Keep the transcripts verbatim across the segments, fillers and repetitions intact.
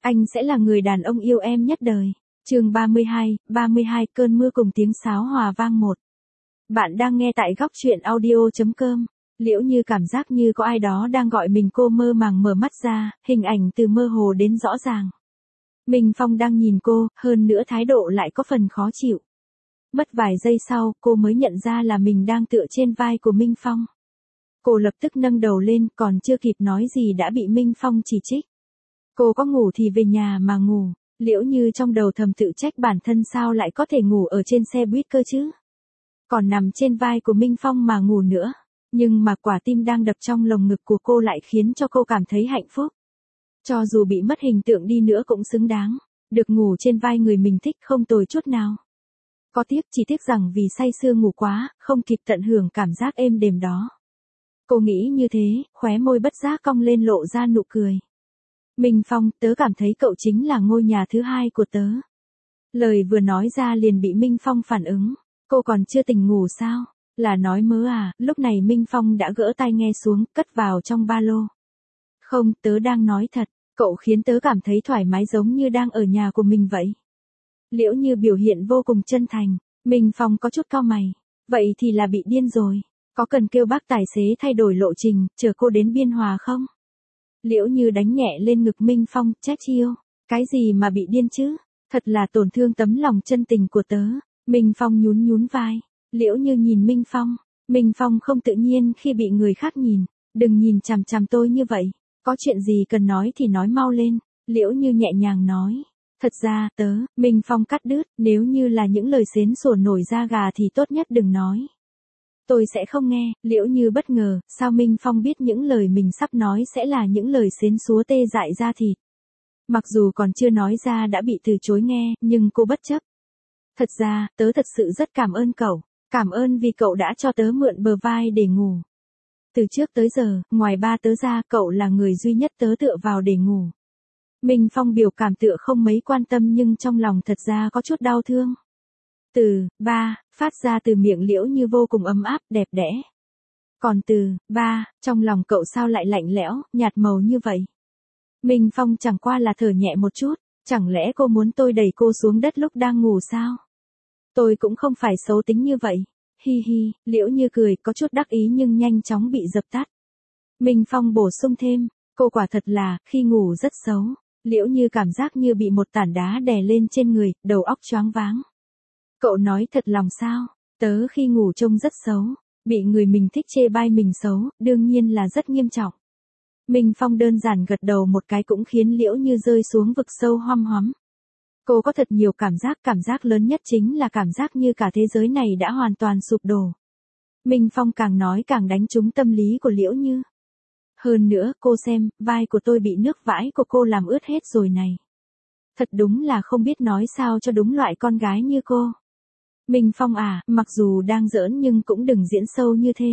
Anh sẽ là người đàn ông yêu em nhất đời. Chương ba mươi hai, ba mươi hai cơn mưa cùng tiếng sáo hòa vang một. Bạn đang nghe tại góc truyện audio chấm com. Liễu Như cảm giác như có ai đó đang gọi mình, cô mơ màng mở mắt ra, hình ảnh từ mơ hồ đến rõ ràng. Minh Phong đang nhìn cô, hơn nữa thái độ lại có phần khó chịu. Mất vài giây sau, cô mới nhận ra là mình đang tựa trên vai của Minh Phong. Cô lập tức nâng đầu lên, còn chưa kịp nói gì đã bị Minh Phong chỉ trích. Cô có ngủ thì về nhà mà ngủ. Liễu Như trong đầu thầm tự trách bản thân sao lại có thể ngủ ở trên xe buýt cơ chứ. Còn nằm trên vai của Minh Phong mà ngủ nữa. Nhưng mà quả tim đang đập trong lồng ngực của cô lại khiến cho cô cảm thấy hạnh phúc. Cho dù bị mất hình tượng đi nữa cũng xứng đáng. Được ngủ trên vai người mình thích không tồi chút nào. Có tiếc, chỉ tiếc rằng vì say sưa ngủ quá, không kịp tận hưởng cảm giác êm đềm đó. Cô nghĩ như thế, khóe môi bất giác cong lên lộ ra nụ cười. Minh Phong, tớ cảm thấy cậu chính là ngôi nhà thứ hai của tớ. Lời vừa nói ra liền bị Minh Phong phản ứng. Cô còn chưa tỉnh ngủ sao? Là nói mớ à? Lúc này Minh Phong đã gỡ tai nghe xuống, cất vào trong ba lô. Không, tớ đang nói thật. Cậu khiến tớ cảm thấy thoải mái giống như đang ở nhà của mình vậy. Liễu Như biểu hiện vô cùng chân thành. Minh Phong có chút cau mày. Vậy thì là bị điên rồi. Có cần kêu bác tài xế thay đổi lộ trình, chở cô đến Biên Hòa không? Liễu Như đánh nhẹ lên ngực Minh Phong, trách chiêu. Cái gì mà bị điên chứ? Thật là tổn thương tấm lòng chân tình của tớ. Minh Phong nhún nhún vai. Liễu Như nhìn Minh Phong. Minh Phong không tự nhiên khi bị người khác nhìn. Đừng nhìn chằm chằm tôi như vậy. Có chuyện gì cần nói thì nói mau lên. Liễu Như nhẹ nhàng nói. Thật ra, tớ, Minh Phong cắt đứt, nếu như là những lời xến sủa nổi da gà thì tốt nhất đừng nói. Tôi sẽ không nghe. Liễu Như bất ngờ, sao Minh Phong biết những lời mình sắp nói sẽ là những lời xến xúa tê dại da thịt. Mặc dù còn chưa nói ra đã bị từ chối nghe, nhưng cô bất chấp. Thật ra, tớ thật sự rất cảm ơn cậu. Cảm ơn vì cậu đã cho tớ mượn bờ vai để ngủ. Từ trước tới giờ, ngoài ba tớ ra, cậu là người duy nhất tớ tựa vào để ngủ. Minh Phong biểu cảm tựa không mấy quan tâm nhưng trong lòng thật ra có chút đau thương. Từ, ba, phát ra từ miệng Liễu Như vô cùng ấm áp, đẹp đẽ. Còn từ, ba, trong lòng cậu sao lại lạnh lẽo, nhạt màu như vậy? Minh Phong chẳng qua là thở nhẹ một chút, chẳng lẽ cô muốn tôi đẩy cô xuống đất lúc đang ngủ sao? Tôi cũng không phải xấu tính như vậy. Hi hi, Liễu Như cười có chút đắc ý nhưng nhanh chóng bị dập tắt. Minh Phong bổ sung thêm, cô quả thật là, khi ngủ rất xấu. Liễu Như cảm giác như bị một tảng đá đè lên trên người, đầu óc choáng váng. Cậu nói thật lòng sao? Tớ khi ngủ trông rất xấu, bị người mình thích chê bai mình xấu, đương nhiên là rất nghiêm trọng. Minh Phong đơn giản gật đầu một cái cũng khiến Liễu Như rơi xuống vực sâu hoăm hoắm. Cô có thật nhiều cảm giác, cảm giác lớn nhất chính là cảm giác như cả thế giới này đã hoàn toàn sụp đổ. Minh Phong càng nói càng đánh trúng tâm lý của Liễu Như. Hơn nữa, cô xem, vai của tôi bị nước vãi của cô làm ướt hết rồi này. Thật đúng là không biết nói sao cho đúng loại con gái như cô. Minh Phong à, mặc dù đang giỡn nhưng cũng đừng diễn sâu như thế.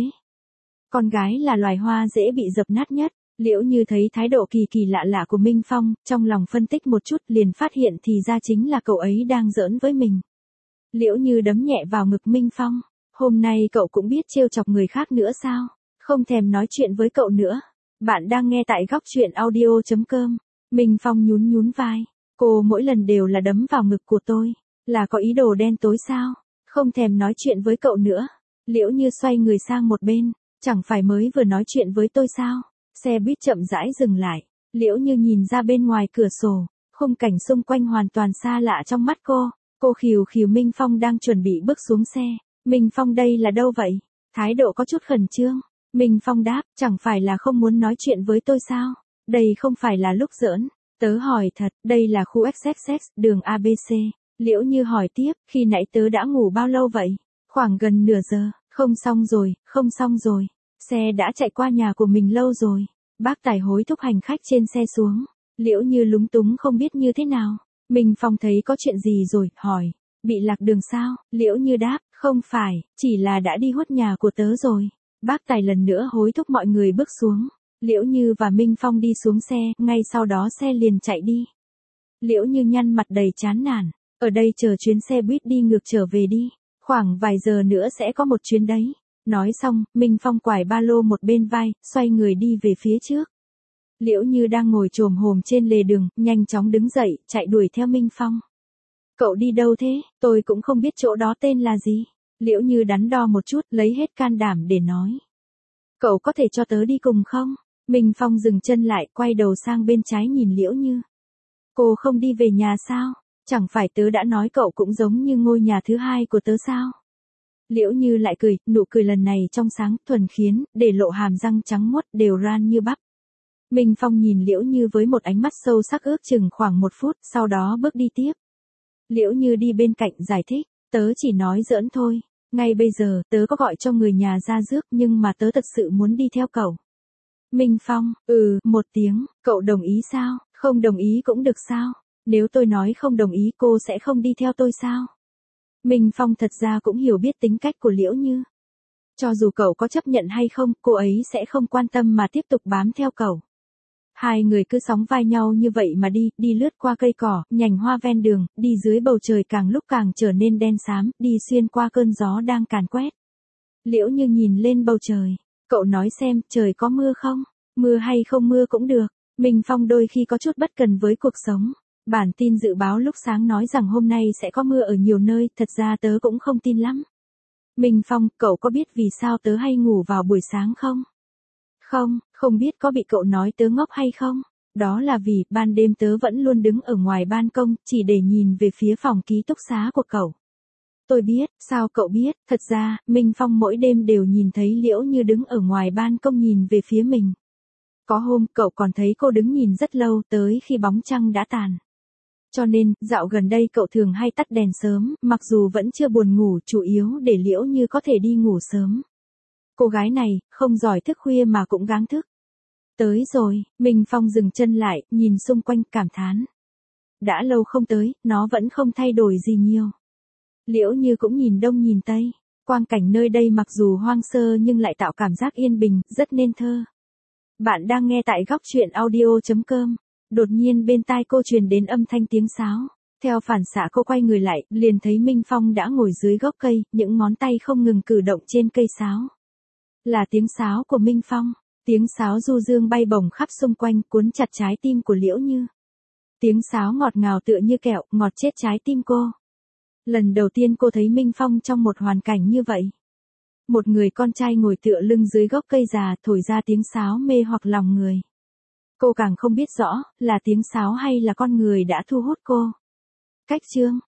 Con gái là loài hoa dễ bị dập nát nhất. Liễu Như thấy thái độ kỳ kỳ lạ lạ của Minh Phong, trong lòng phân tích một chút liền phát hiện thì ra chính là cậu ấy đang giỡn với mình. Liễu Như đấm nhẹ vào ngực Minh Phong. Hôm nay cậu cũng biết trêu chọc người khác nữa sao? Không thèm nói chuyện với cậu nữa. Bạn đang nghe tại góc truyện audio chấm com. Minh Phong nhún nhún vai. Cô mỗi lần đều là đấm vào ngực của tôi. Là có ý đồ đen tối sao? Không thèm nói chuyện với cậu nữa. Liễu Như xoay người sang một bên. Chẳng phải mới vừa nói chuyện với tôi sao? Xe buýt chậm rãi dừng lại. Liễu Như nhìn ra bên ngoài cửa sổ. Khung cảnh xung quanh hoàn toàn xa lạ trong mắt cô. Cô khìu khìu Minh Phong đang chuẩn bị bước xuống xe. Minh Phong đây là đâu vậy? Thái độ có chút khẩn trương. Minh Phong đáp, chẳng phải là không muốn nói chuyện với tôi sao? Đây không phải là lúc giỡn. Tớ hỏi thật, đây là khu ích ích ích, đường a bê xê. Liễu Như hỏi tiếp, khi nãy tớ đã ngủ bao lâu vậy? Khoảng gần nửa giờ. Không xong rồi, không xong rồi. Xe đã chạy qua nhà của mình lâu rồi. Bác tài hối thúc hành khách trên xe xuống. Liễu Như lúng túng không biết như thế nào. Minh Phong thấy có chuyện gì rồi, hỏi. Bị lạc đường sao? Liễu Như đáp, không phải, chỉ là đã đi hút nhà của tớ rồi. Bác tài lần nữa hối thúc mọi người bước xuống. Liễu Như và Minh Phong đi xuống xe, ngay sau đó xe liền chạy đi. Liễu Như nhăn mặt đầy chán nản. Ở đây chờ chuyến xe buýt đi ngược trở về đi. Khoảng vài giờ nữa sẽ có một chuyến đấy. Nói xong, Minh Phong quải ba lô một bên vai, xoay người đi về phía trước. Liễu Như đang ngồi chồm hồm trên lề đường, nhanh chóng đứng dậy, chạy đuổi theo Minh Phong. Cậu đi đâu thế, tôi cũng không biết chỗ đó tên là gì. Liễu Như đắn đo một chút, lấy hết can đảm để nói. Cậu có thể cho tớ đi cùng không? Minh Phong dừng chân lại, quay đầu sang bên trái nhìn Liễu Như. Cô không đi về nhà sao? Chẳng phải tớ đã nói cậu cũng giống như ngôi nhà thứ hai của tớ sao? Liễu Như lại cười, nụ cười lần này trong sáng, thuần khiết, để lộ hàm răng trắng muốt đều ran như bắp. Minh Phong nhìn Liễu Như với một ánh mắt sâu sắc ước chừng khoảng một phút, sau đó bước đi tiếp. Liễu Như đi bên cạnh giải thích, tớ chỉ nói giỡn thôi, ngay bây giờ tớ có gọi cho người nhà ra rước nhưng mà tớ thật sự muốn đi theo cậu. Minh Phong, ừ, một tiếng, cậu đồng ý sao, không đồng ý cũng được sao, nếu tôi nói không đồng ý cô sẽ không đi theo tôi sao? Minh Phong thật ra cũng hiểu biết tính cách của Liễu Như. Cho dù cậu có chấp nhận hay không, cô ấy sẽ không quan tâm mà tiếp tục bám theo cậu. Hai người cứ sóng vai nhau như vậy mà đi, đi lướt qua cây cỏ, nhành hoa ven đường, đi dưới bầu trời càng lúc càng trở nên đen xám, đi xuyên qua cơn gió đang càn quét. Liễu Như nhìn lên bầu trời, cậu nói xem, trời có mưa không? Mưa hay không mưa cũng được. Minh Phong đôi khi có chút bất cần với cuộc sống. Bản tin dự báo lúc sáng nói rằng hôm nay sẽ có mưa ở nhiều nơi, thật ra tớ cũng không tin lắm. Minh Phong, cậu có biết vì sao tớ hay ngủ vào buổi sáng không? Không, không biết có bị cậu nói tớ ngốc hay không? Đó là vì, ban đêm tớ vẫn luôn đứng ở ngoài ban công, chỉ để nhìn về phía phòng ký túc xá của cậu. Tôi biết, sao cậu biết, thật ra, Minh Phong mỗi đêm đều nhìn thấy Liễu Như đứng ở ngoài ban công nhìn về phía mình. Có hôm, cậu còn thấy cô đứng nhìn rất lâu tới khi bóng trăng đã tàn. Cho nên, dạo gần đây cậu thường hay tắt đèn sớm, mặc dù vẫn chưa buồn ngủ, chủ yếu để Liễu Như có thể đi ngủ sớm. Cô gái này, không giỏi thức khuya mà cũng gắng thức. Tới rồi, Minh Phong dừng chân lại, nhìn xung quanh cảm thán. Đã lâu không tới, nó vẫn không thay đổi gì nhiều. Liễu Như cũng nhìn đông nhìn tây, quang cảnh nơi đây mặc dù hoang sơ nhưng lại tạo cảm giác yên bình, rất nên thơ. Bạn đang nghe tại góc truyện audio chấm com. Đột nhiên bên tai cô truyền đến âm thanh tiếng sáo. Theo phản xạ cô quay người lại, liền thấy Minh Phong đã ngồi dưới gốc cây, những ngón tay không ngừng cử động trên cây sáo. Là tiếng sáo của Minh Phong. Tiếng sáo du dương bay bổng khắp xung quanh, cuốn chặt trái tim của Liễu Như. Tiếng sáo ngọt ngào tựa như kẹo, ngọt chết trái tim cô. Lần đầu tiên cô thấy Minh Phong trong một hoàn cảnh như vậy. Một người con trai ngồi tựa lưng dưới gốc cây già, thổi ra tiếng sáo mê hoặc lòng người. Cô càng không biết rõ, là tiếng sáo hay là con người đã thu hút cô. Cách chương